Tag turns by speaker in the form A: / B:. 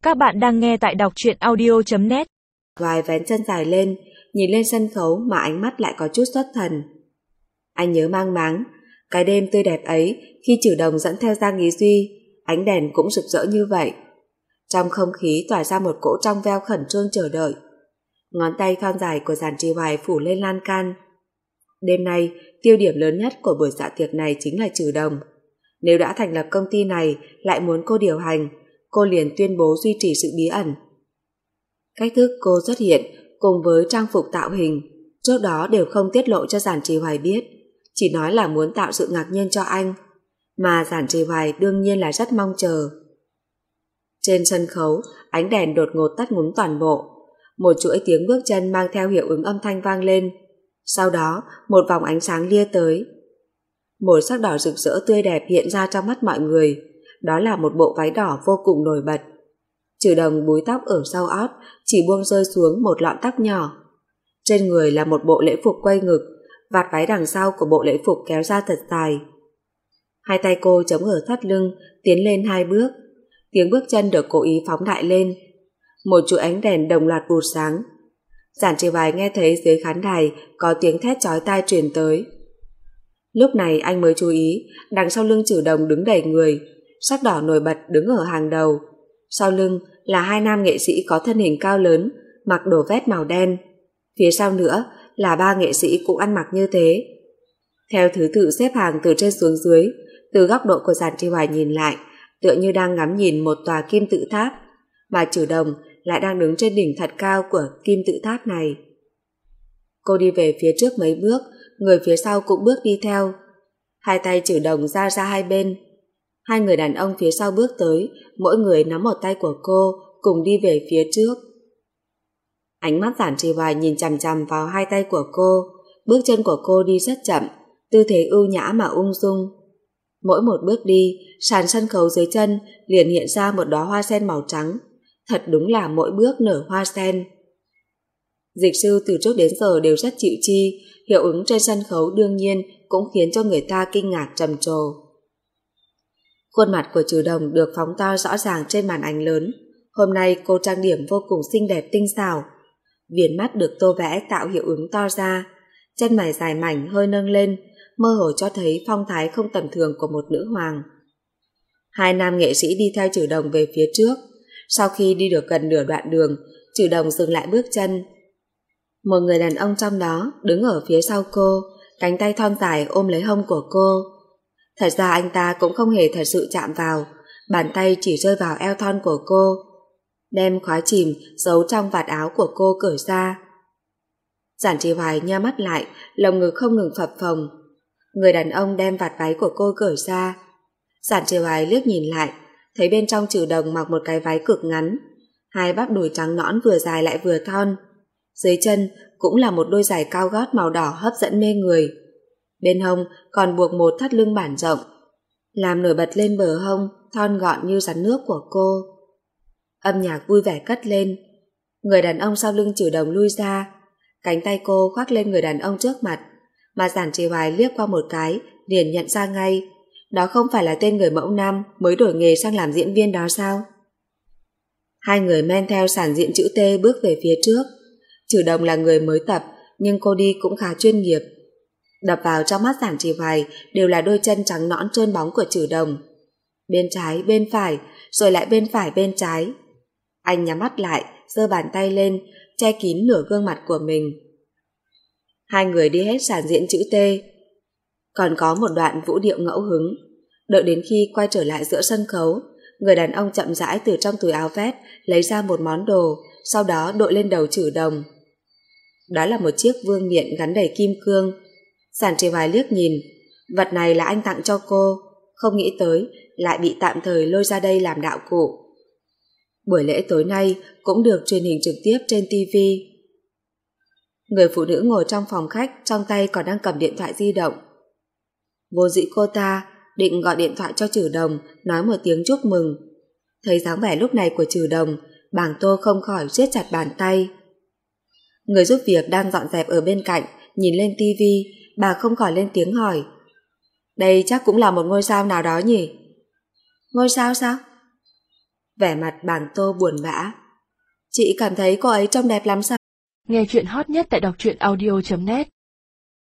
A: Các bạn đang nghe tại đọc truyện audio.net.
B: Hoài vén chân dài lên, nhìn lên sân khấu mà ánh mắt lại có chút xuất thần. Anh nhớ mang máng, cái đêm tươi đẹp ấy khi Trử Đồng dẫn theo Giang Ý Duy, ánh đèn cũng rực rỡ như vậy. Trong không khí tỏa ra một cỗ trong veo khẩn trương chờ đợi. Ngón tay thon dài của Giản Trì Hoài phủ lên lan can. Đêm nay, tiêu điểm lớn nhất của buổi dạ tiệc này chính là Trử Đồng. Nếu đã thành lập công ty này lại muốn cô điều hành, cô liền tuyên bố duy trì sự bí ẩn. Cách thức cô xuất hiện cùng với trang phục tạo hình trước đó đều không tiết lộ cho Giản Trì Hoài biết, chỉ nói là muốn tạo sự ngạc nhiên cho anh, mà Giản Trì Hoài đương nhiên là rất mong chờ. Trên sân khấu, ánh đèn đột ngột tắt ngúm toàn bộ, một chuỗi tiếng bước chân mang theo hiệu ứng âm thanh vang lên, sau đó một vòng ánh sáng lia tới. Một sắc đỏ rực rỡ tươi đẹp hiện ra trong mắt mọi người, đó là một bộ váy đỏ vô cùng nổi bật. Trử Đồng búi tóc ở sau ót chỉ buông rơi xuống một lọn tóc nhỏ. Trên người là một bộ lễ phục quây ngực, vạt váy đằng sau của bộ lễ phục kéo ra thật dài. Hai tay cô chống ở thắt lưng, tiến lên 2 bước. Tiếng bước chân được cố ý phóng đại lên. Một chuỗi ánh đèn đồng loạt vụt sáng. Giản Trì Hoài nghe thấy dưới khán đài có tiếng thét chói tai truyền tới. Lúc này anh mới chú ý, đằng sau lưng Trử Đồng đứng đầy người, sắc đỏ nổi bật đứng ở hàng đầu. Sau lưng là 2 nam nghệ sĩ có thân hình cao lớn, mặc đồ vest màu đen. Phía sau nữa là 3 nghệ sĩ cũng ăn mặc như thế. Theo thứ tự xếp hàng từ trên xuống dưới, từ góc độ của Giản Trì Hoài nhìn lại, tựa như đang ngắm nhìn một tòa kim tự tháp, mà Trử Đồng lại đang đứng trên đỉnh thật cao của kim tự tháp này. Cô đi về phía trước mấy bước, người phía sau cũng bước đi theo. Hai tay Trử Đồng ra hai bên. 2 người đàn ông phía sau bước tới, mỗi người nắm một tay của cô, cùng đi về phía trước. Ánh mắt Giản Trì Hoài nhìn chằm chằm vào 2 tay của cô, bước chân của cô đi rất chậm, tư thế ưu nhã mà ung dung. Mỗi một bước đi, sàn sân khấu dưới chân liền hiện ra một đóa hoa sen màu trắng, thật đúng là mỗi bước nở hoa sen. Dịch sư từ trước đến giờ đều rất chịu chi, hiệu ứng trên sân khấu đương nhiên cũng khiến cho người ta kinh ngạc trầm trồ. Khuôn mặt của Trử Đồng được phóng to rõ ràng trên màn ảnh lớn. Hôm nay cô trang điểm vô cùng xinh đẹp tinh xảo. Viền mắt được tô vẽ tạo hiệu ứng to ra, chân mày dài mảnh hơi nâng lên, mơ hồ cho thấy phong thái không tầm thường của một nữ hoàng. 2 nam nghệ sĩ đi theo Trử Đồng về phía trước. Sau khi đi được gần nửa đoạn đường, Trử Đồng dừng lại bước chân. Một người đàn ông trong đó đứng ở phía sau cô, cánh tay thon dài ôm lấy hông của cô. Thật ra anh ta cũng không hề thật sự chạm vào, bàn tay chỉ rơi vào eo thon của cô, đem khóa chìm giấu trong vạt áo của cô cởi ra. Giản Trì Hoài nheo mắt lại, lồng ngực không ngừng phập phồng. Người đàn ông đem vạt váy của cô cởi ra. Giản Trì Hoài liếc nhìn lại, thấy bên trong Trử Đồng mặc một cái váy cực ngắn, 2 bắp đùi trắng nõn vừa dài lại vừa thon. Dưới chân cũng là một đôi giày cao gót màu đỏ hấp dẫn mê người. Bên hông còn buộc một thắt lưng bản rộng, làm nổi bật lên bờ hông thon gọn như rắn nước của cô. Âm nhạc vui vẻ cất lên. Người đàn ông sau lưng Trử Đồng lui ra, cánh tay cô khoác lên người đàn ông trước mặt, mà Giản Trì Hoài liếc qua một cái liền nhận ra ngay, đó không phải là tên người mẫu nam mới đổi nghề sang làm diễn viên đó sao? 2 người men theo sàn diễn chữ T bước về phía trước. Trử Đồng là người mới tập, nhưng cô đi cũng khá chuyên nghiệp. Đập vào trong mắt Giản Trì Hoài đều là đôi chân trắng nõn trơn bóng của Trử Đồng. Bên trái, bên phải, rồi lại bên phải, bên trái. Anh nhắm mắt lại, giơ bàn tay lên, che kín nửa gương mặt của mình. 2 người đi hết sàn diễn chữ T. Còn có một đoạn vũ điệu ngẫu hứng. Đợi đến khi quay trở lại giữa sân khấu, người đàn ông chậm rãi từ trong túi áo vest lấy ra một món đồ, sau đó đội lên đầu Trử Đồng. Đó là một chiếc vương miện gắn đầy kim cương. Giản Trì Hoài liếc nhìn, vật này là anh tặng cho cô, không nghĩ tới lại bị tạm thời lôi ra đây làm đạo cụ. Buổi lễ tối nay cũng được truyền hình trực tiếp trên TV. Người phụ nữ ngồi trong phòng khách trong tay còn đang cầm điện thoại di động. Vô dĩ cô ta định gọi điện thoại cho Trử Đồng nói một tiếng chúc mừng. Thấy dáng vẻ lúc này của Trử Đồng, Bàng Tô không khỏi siết chặt bàn tay. Người giúp việc đang dọn dẹp ở bên cạnh nhìn lên TV, bà không khỏi lên tiếng hỏi. Đây chắc cũng là một ngôi sao nào đó nhỉ? Ngôi sao sao? vẻ mặt Bàng Tô buồn bã. Chị cảm thấy cô ấy trông đẹp lắm sao?
A: Nghe chuyện hot nhất tại đọc truyện audio.net